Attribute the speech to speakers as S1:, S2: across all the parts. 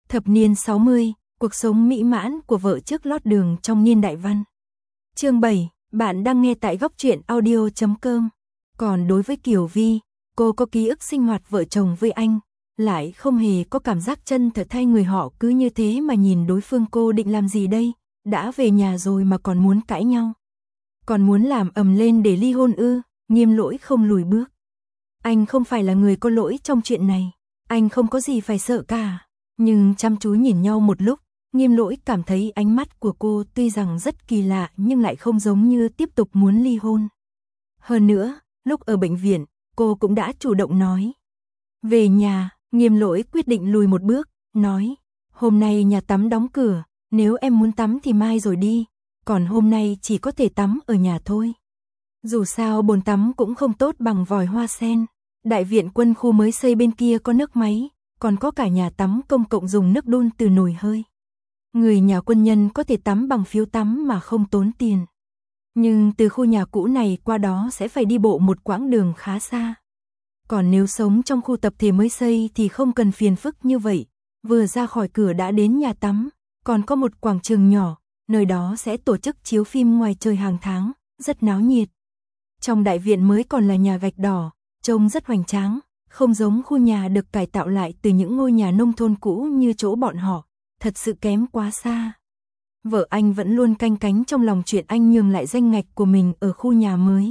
S1: Thập niên 60, cuộc sống mỹ mãn của vợ trước lót đường trong niên đại văn. Chương 7, bạn đang nghe tại góc truyện audio.com. Còn đối với Kiều Vi, cô có ký ức sinh hoạt vợ chồng với anh, lại không hề có cảm giác chân thật thay người họ cứ như thế mà nhìn đối phương. Cô định làm gì đây? Đã về nhà rồi mà còn muốn cãi nhau. Còn muốn làm ầm lên để ly hôn ư? Nghiêm Lỗi không lùi bước. Anh không phải là người có lỗi trong chuyện này. Anh không có gì phải sợ cả. Nhưng chăm chú nhìn nhau một lúc, Nghiêm Lỗi cảm thấy ánh mắt của cô tuy rằng rất kỳ lạ nhưng lại không giống như tiếp tục muốn ly hôn. Hơn nữa, lúc ở bệnh viện, cô cũng đã chủ động nói. Về nhà, Nghiêm Lỗi quyết định lùi một bước, nói, hôm nay nhà tắm đóng cửa, nếu em muốn tắm thì mai rồi đi, còn hôm nay chỉ có thể tắm ở nhà thôi. Dù sao bồn tắm cũng không tốt bằng vòi hoa sen, đại viện quân khu mới xây bên kia có nước máy, còn có cả nhà tắm công cộng dùng nước đun từ nồi hơi. Người nhà quân nhân có thể tắm bằng phiếu tắm mà không tốn tiền. Nhưng từ khu nhà cũ này qua đó sẽ phải đi bộ một quãng đường khá xa. Còn nếu sống trong khu tập thể mới xây thì không cần phiền phức như vậy. Vừa ra khỏi cửa đã đến nhà tắm, còn có một quảng trường nhỏ, nơi đó sẽ tổ chức chiếu phim ngoài trời hàng tháng, rất náo nhiệt. Trong đại viện mới còn là nhà gạch đỏ, trông rất hoành tráng, không giống khu nhà được cải tạo lại từ những ngôi nhà nông thôn cũ như chỗ bọn họ, thật sự kém quá xa. Vợ anh vẫn luôn canh cánh trong lòng chuyện anh nhường lại danh ngạch của mình ở khu nhà mới.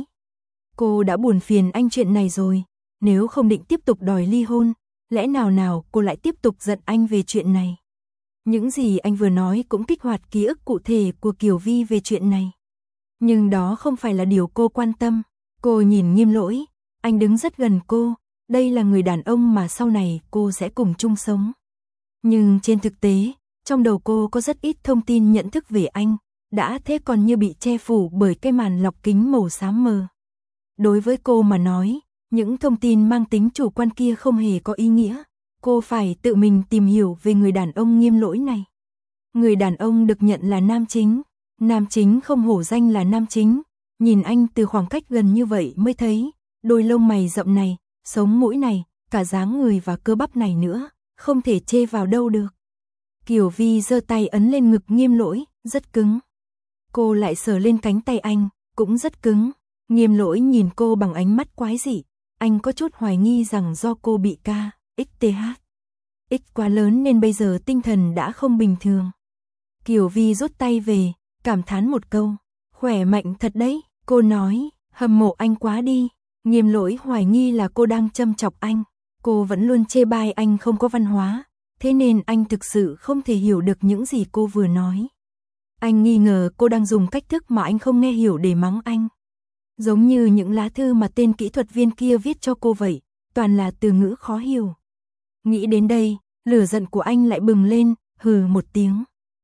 S1: Cô đã buồn phiền anh chuyện này rồi, nếu không định tiếp tục đòi ly hôn, lẽ nào cô lại tiếp tục giận anh về chuyện này. Những gì anh vừa nói cũng kích hoạt ký ức cụ thể của Kiều Vi về chuyện này. Nhưng đó không phải là điều cô quan tâm. Cô nhìn Nghiêm Lỗi, anh đứng rất gần cô, đây là người đàn ông mà sau này cô sẽ cùng chung sống. Nhưng trên thực tế, trong đầu cô có rất ít thông tin nhận thức về anh, đã thế còn như bị che phủ bởi cái màn lọc kính màu xám mờ. Đối với cô mà nói, những thông tin mang tính chủ quan kia không hề có ý nghĩa, cô phải tự mình tìm hiểu về người đàn ông Nghiêm Lỗi này. Người đàn ông được nhận là nam chính không hổ danh là nam chính, nhìn anh từ khoảng cách gần như vậy mới thấy, đôi lông mày rậm này, sống mũi này, cả dáng người và cơ bắp này nữa, không thể chê vào đâu được. Kiều Vi giơ tay ấn lên ngực Nghiêm Lỗi, rất cứng. Cô lại sờ lên cánh tay anh, cũng rất cứng. Nghiêm Lỗi nhìn cô bằng ánh mắt quái dị, anh có chút hoài nghi rằng do cô bị KXTH. X quá lớn nên bây giờ tinh thần đã không bình thường. Kiều Vi rút tay về, cảm thán một câu, khỏe mạnh thật đấy, cô nói, hâm mộ anh quá đi. Nghiêm Lỗi hoài nghi là cô đang châm chọc anh, cô vẫn luôn chê bai anh không có văn hóa, thế nên anh thực sự không thể hiểu được những gì cô vừa nói. Anh nghi ngờ cô đang dùng cách thức mà anh không nghe hiểu để mắng anh. Giống như những lá thư mà tên kỹ thuật viên kia viết cho cô vậy, toàn là từ ngữ khó hiểu. Nghĩ đến đây, lửa giận của anh lại bừng lên, hừ một tiếng.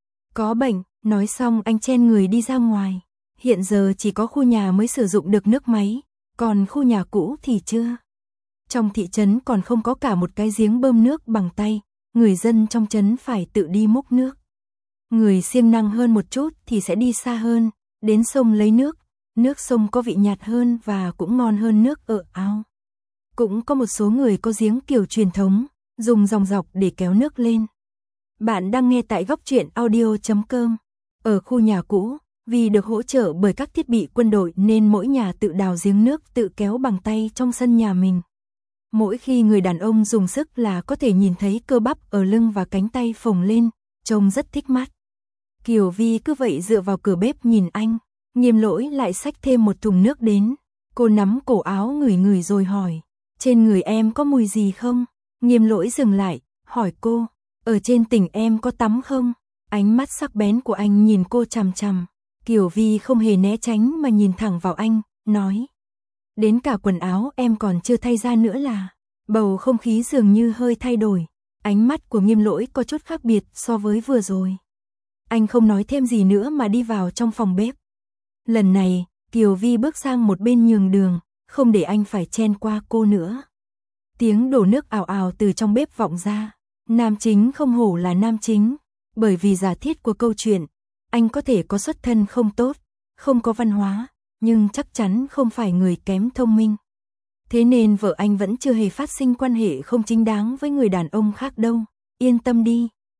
S1: Có bệnh, nói xong anh chen người đi ra ngoài. Hiện giờ chỉ có khu nhà mới sử dụng được nước máy, còn khu nhà cũ thì chưa. Trong thị trấn còn không có cả một cái giếng bơm nước bằng tay, người dân trong trấn phải tự đi múc nước. Người siêng năng hơn một chút thì sẽ đi xa hơn, đến sông lấy nước. Nước sông có vị nhạt hơn và cũng ngon hơn nước ở ao. Cũng có một số người có giếng kiểu truyền thống, dùng dòng dọc để kéo nước lên. Bạn đang nghe tại góc truyện audio.com. Ở khu nhà cũ, vì được hỗ trợ bởi các thiết bị quân đội nên mỗi nhà tự đào giếng nước tự kéo bằng tay trong sân nhà mình. Mỗi khi người đàn ông dùng sức là có thể nhìn thấy cơ bắp ở lưng và cánh tay phồng lên, trông rất thích mắt. Kiều Vi cứ vậy dựa vào cửa bếp nhìn anh. Nghiêm Lỗi lại xách thêm một thùng nước đến. Cô nắm cổ áo ngửi rồi hỏi, trên người em có mùi gì không? Nghiêm Lỗi dừng lại, hỏi cô, ở trên tỉnh em có tắm không? Ánh mắt sắc bén của anh nhìn cô chằm chằm. Kiều Vi không hề né tránh mà nhìn thẳng vào anh, nói, đến cả quần áo em còn chưa thay ra nữa là. Bầu không khí dường như hơi thay đổi. Ánh mắt của Nghiêm Lỗi có chút khác biệt so với vừa rồi. Anh không nói thêm gì nữa mà đi vào trong phòng bếp. Lần này, Kiều Vi bước sang một bên nhường đường, không để anh phải chen qua cô nữa. Tiếng đổ nước ào ào từ trong bếp vọng ra. Nam chính không hổ là nam chính, bởi vì giả thiết của câu chuyện, anh có thể có xuất thân không tốt, không có văn hóa, nhưng chắc chắn không phải người kém thông minh. Thế nên vợ anh vẫn chưa hề phát sinh quan hệ không chính đáng với người đàn ông khác đâu, yên tâm đi.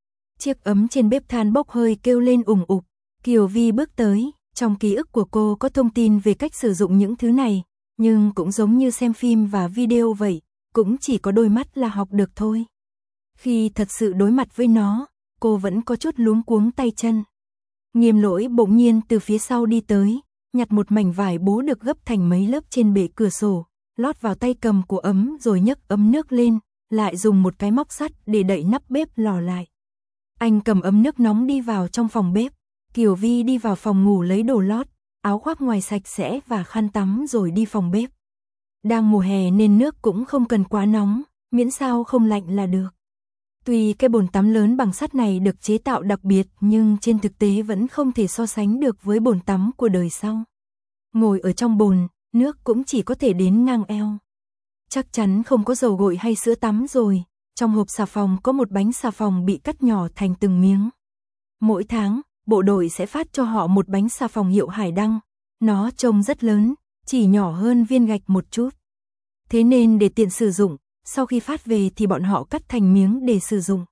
S1: Chiếc ấm trên bếp than bốc hơi kêu lên ùng ục. Kiều Vi bước tới, trong ký ức của cô có thông tin về cách sử dụng những thứ này, nhưng cũng giống như xem phim và video vậy, cũng chỉ có đôi mắt là học được thôi. Khi thật sự đối mặt với nó, cô vẫn có chút luống cuống tay chân. Nghiêm Lỗi bỗng nhiên từ phía sau đi tới, nhặt một mảnh vải bố được gấp thành mấy lớp trên bệ cửa sổ, lót vào tay cầm của ấm rồi nhấc ấm nước lên, lại dùng một cái móc sắt để đậy nắp bếp lò lại. Anh cầm ấm nước nóng đi vào trong phòng bếp, Kiều Vi đi vào phòng ngủ lấy đồ lót, áo khoác ngoài sạch sẽ và khăn tắm rồi đi phòng bếp. Đang mùa hè nên nước cũng không cần quá nóng, miễn sao không lạnh là được. Tuy cái bồn tắm lớn bằng sắt này được chế tạo đặc biệt nhưng trên thực tế vẫn không thể so sánh được với bồn tắm của đời sau. Ngồi ở trong bồn, nước cũng chỉ có thể đến ngang eo. Chắc chắn không có dầu gội hay sữa tắm rồi, trong hộp xà phòng có một bánh xà phòng bị cắt nhỏ thành từng miếng. Mỗi tháng, bộ đội sẽ phát cho họ một bánh xà phòng hiệu Hải Đăng, nó trông rất lớn, chỉ nhỏ hơn viên gạch một chút. Thế nên để tiện sử dụng, sau khi phát về thì bọn họ cắt thành miếng để sử dụng.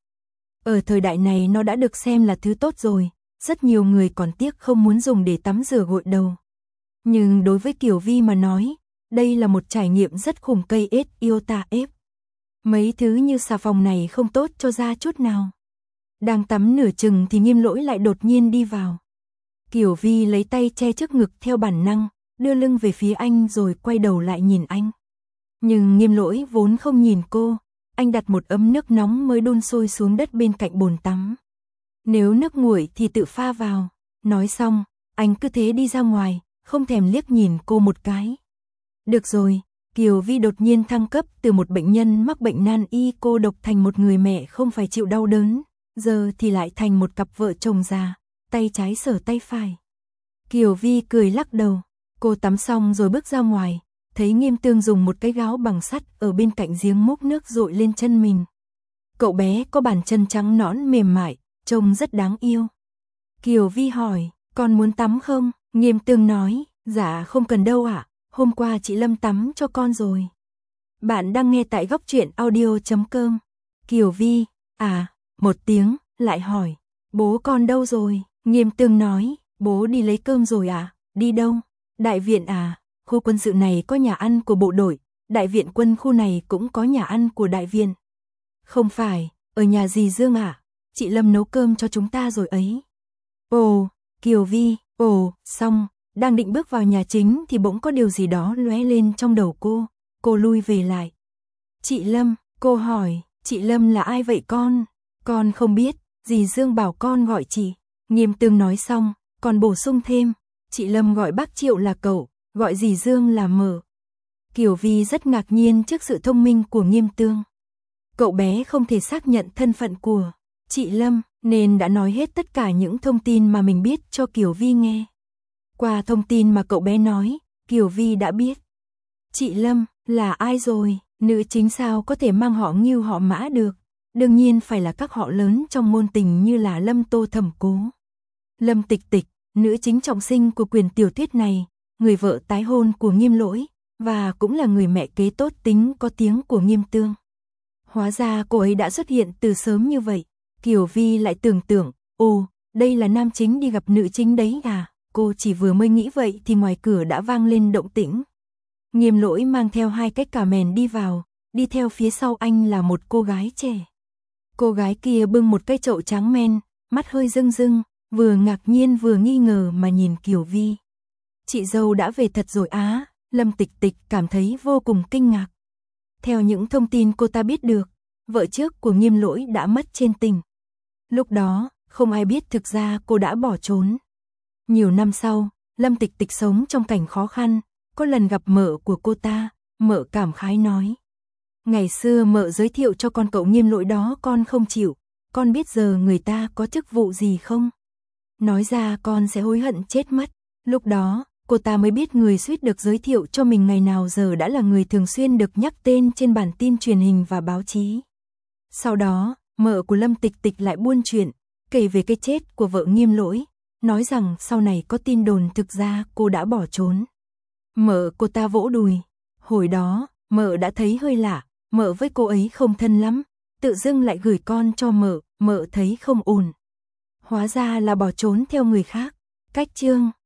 S1: Ở thời đại này nó đã được xem là thứ tốt rồi, rất nhiều người còn tiếc không muốn dùng để tắm rửa gội đầu. Nhưng đối với Kiều Vi mà nói, đây là một trải nghiệm rất khủng cây ết yêu ta ép. Mấy thứ như xà phòng này không tốt cho da chút nào. Đang tắm nửa chừng thì Nghiêm Lỗi lại đột nhiên đi vào. Kiều Vi lấy tay che trước ngực theo bản năng, đưa lưng về phía anh rồi quay đầu lại nhìn anh. Nhưng Nghiêm Lỗi vốn không nhìn cô, anh đặt một ấm nước nóng mới đun sôi xuống đất bên cạnh bồn tắm. Nếu nước nguội thì tự pha vào. Nói xong, anh cứ thế đi ra ngoài, không thèm liếc nhìn cô một cái. Được rồi, Kiều Vi đột nhiên thăng cấp từ một bệnh nhân mắc bệnh nan y cô độc thành một người mẹ không phải chịu đau đớn, giờ thì lại thành một cặp vợ chồng già, tay trái sờ tay phải. Kiều Vi cười lắc đầu, cô tắm xong rồi bước ra ngoài, thấy Nghiêm Tương dùng một cái gáo bằng sắt ở bên cạnh giếng múc nước dội lên chân mình. Cậu bé có bàn chân trắng nõn mềm mại, trông rất đáng yêu. Kiều Vi hỏi, con muốn tắm không? Nghiêm Tương nói, dạ không cần đâu ạ, hôm qua chị Lâm tắm cho con rồi. Bạn đang nghe tại góc truyện audio.com. Kiều Vi, một tiếng, lại hỏi, bố con đâu rồi? Nghiêm Tương nói, bố đi lấy cơm rồi à? Đi đâu? Đại viện à? Khu quân sự này có nhà ăn của bộ đội, đại viện quân khu này cũng có nhà ăn của đại viện. Không phải, ở nhà dì Dương à? Chị Lâm nấu cơm cho chúng ta rồi ấy. Ồ, Kiều Vi, xong, đang định bước vào nhà chính thì bỗng có điều gì đó lóe lên trong đầu cô lui về lại. Chị Lâm, cô hỏi, chị Lâm là ai vậy con? Con không biết, dì Dương bảo con gọi chị. Nghiêm Tương nói xong, còn bổ sung thêm, chị Lâm gọi bác Triệu là cậu, gọi dì Dương là Mở. Kiều Vi rất ngạc nhiên trước sự thông minh của Nghiêm Tương. Cậu bé không thể xác nhận thân phận của chị Lâm, nên đã nói hết tất cả những thông tin mà mình biết cho Kiều Vi nghe. Qua thông tin mà cậu bé nói, Kiều Vi đã biết. Chị Lâm là ai rồi? Nữ chính sao có thể mang họ Ngưu họ Mã được? Đương nhiên phải là các họ lớn trong ngôn tình như là Lâm Tô Thẩm Cố. Lâm Tịch Tịch, nữ chính trọng sinh của quyển tiểu thuyết này, người vợ tái hôn của Nghiêm Lỗi, và cũng là người mẹ kế tốt tính có tiếng của Nghiêm Tương. Hóa ra cô ấy đã xuất hiện từ sớm như vậy. Kiều Vi lại tưởng tượng, đây là nam chính đi gặp nữ chính đấy à? Cô chỉ vừa mới nghĩ vậy thì ngoài cửa đã vang lên động tĩnh. Nghiêm Lỗi mang theo hai cái cà mền đi vào, đi theo phía sau anh là một cô gái trẻ. Cô gái kia bưng một cái chậu trắng men, mắt hơi rưng rưng, vừa ngạc nhiên vừa nghi ngờ mà nhìn Kiều Vi. Chị dâu đã về thật rồi á? Lâm Tịch Tịch cảm thấy vô cùng kinh ngạc. Theo những thông tin cô ta biết được, vợ trước của Nghiêm Lỗi đã mất trên tỉnh. Lúc đó, không ai biết thực ra cô đã bỏ trốn. Nhiều năm sau, Lâm Tịch Tịch sống trong cảnh khó khăn, có lần gặp mợ của cô ta, mợ cảm khái nói. Ngày xưa mợ giới thiệu cho con cậu Nghiêm Lỗi đó con không chịu, con biết giờ người ta có chức vụ gì không? Nói ra con sẽ hối hận chết mất. Lúc đó, cô ta mới biết người suýt được giới thiệu cho mình ngày nào giờ đã là người thường xuyên được nhắc tên trên bản tin truyền hình và báo chí. Sau đó, mợ của Lâm Tịch Tịch lại buôn chuyện, kể về cái chết của vợ Nghiêm Lỗi, nói rằng sau này có tin đồn thực ra cô đã bỏ trốn. Mợ cô ta vỗ đùi, hồi đó, mợ đã thấy hơi lạ, mợ với cô ấy không thân lắm, tự dưng lại gửi con cho mợ thấy không ổn. Hóa ra là bỏ trốn theo người khác. Cách chương